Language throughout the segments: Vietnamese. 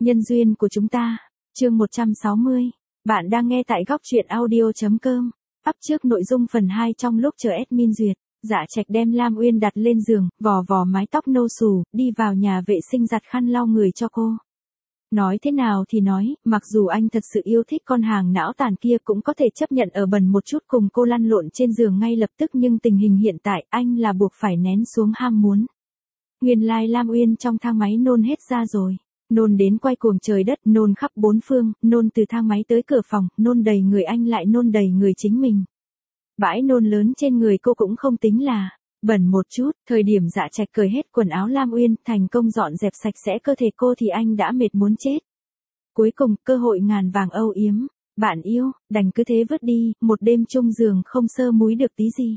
Nhân duyên của chúng ta, chương 160. Bạn đang nghe tại góc truyện audio.com. Up trước nội dung phần 2 trong lúc chờ admin duyệt. Dạ Trạch đem Lam Uyên đặt lên giường, vò vò mái tóc nâu xù, đi vào nhà vệ sinh giặt khăn lau người cho cô. Nói thế nào thì nói, mặc dù anh thật sự yêu thích con hàng não tàn kia cũng có thể chấp nhận ở bần một chút cùng cô lăn lộn trên giường ngay lập tức, nhưng tình hình hiện tại anh là buộc phải nén xuống ham muốn. Nguyên lai Lam Uyên trong thang máy nôn hết ra rồi. Nôn đến quay cuồng trời đất, nôn khắp bốn phương, nôn từ thang máy tới cửa phòng, nôn đầy người anh lại nôn đầy người chính mình. Bãi nôn lớn trên người cô cũng không tính là bẩn một chút. Thời điểm Dạ Trạch cởi hết quần áo Lam Uyên, thành công dọn dẹp sạch sẽ cơ thể cô thì anh đã mệt muốn chết. Cuối cùng, cơ hội ngàn vàng âu yếm. Bạn yêu, đành cứ thế vứt đi, một đêm chung giường không sơ múi được tí gì.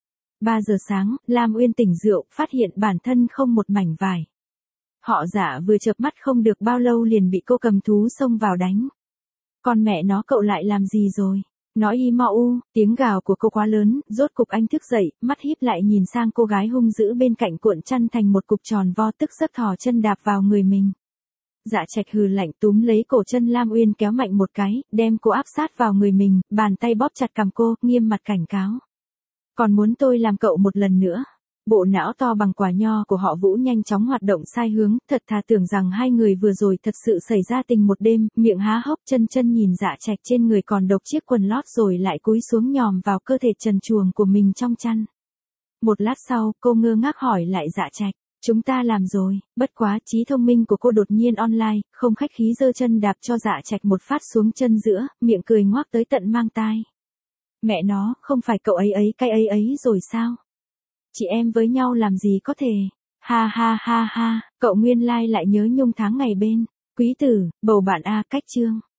3 giờ sáng, Lam Uyên tỉnh rượu, phát hiện bản thân không một mảnh vải. Họ Dạ vừa chợp mắt không được bao lâu liền bị cô cầm thú xông vào đánh. Con mẹ nó, cậu lại làm gì rồi? Nói y mau u, tiếng gào của cô quá lớn, rốt cục anh thức dậy, mắt híp lại nhìn sang cô gái hung dữ bên cạnh cuộn chăn thành một cục tròn vo, tức giấc thò chân đạp vào người mình. Dạ Trạch hừ lạnh túm lấy cổ chân Lam Uyên kéo mạnh một cái, đem cô áp sát vào người mình, bàn tay bóp chặt cằm cô, nghiêm mặt cảnh cáo. Còn muốn tôi làm cậu một lần nữa? Bộ não to bằng quả nho của họ Vũ nhanh chóng hoạt động sai hướng, thật thà tưởng rằng hai người vừa rồi thật sự xảy ra tình một đêm, miệng há hốc, chân nhìn Dạ Trạch trên người còn độc chiếc quần lót rồi lại cúi xuống nhòm vào cơ thể trần truồng của mình trong chăn. Một lát sau, cô ngơ ngác hỏi lại Dạ Trạch, chúng ta làm rồi, bất quá trí thông minh của cô đột nhiên online, không khách khí giơ chân đạp cho Dạ Trạch một phát xuống chân giữa, miệng cười ngoác tới tận mang tai. Mẹ nó, không phải cậu cái ấy rồi sao? Chị em với nhau làm gì có thể. Ha ha ha ha, cậu nguyên lai lại nhớ nhung tháng ngày bên. Quý tử, bầu bạn a, cách chương.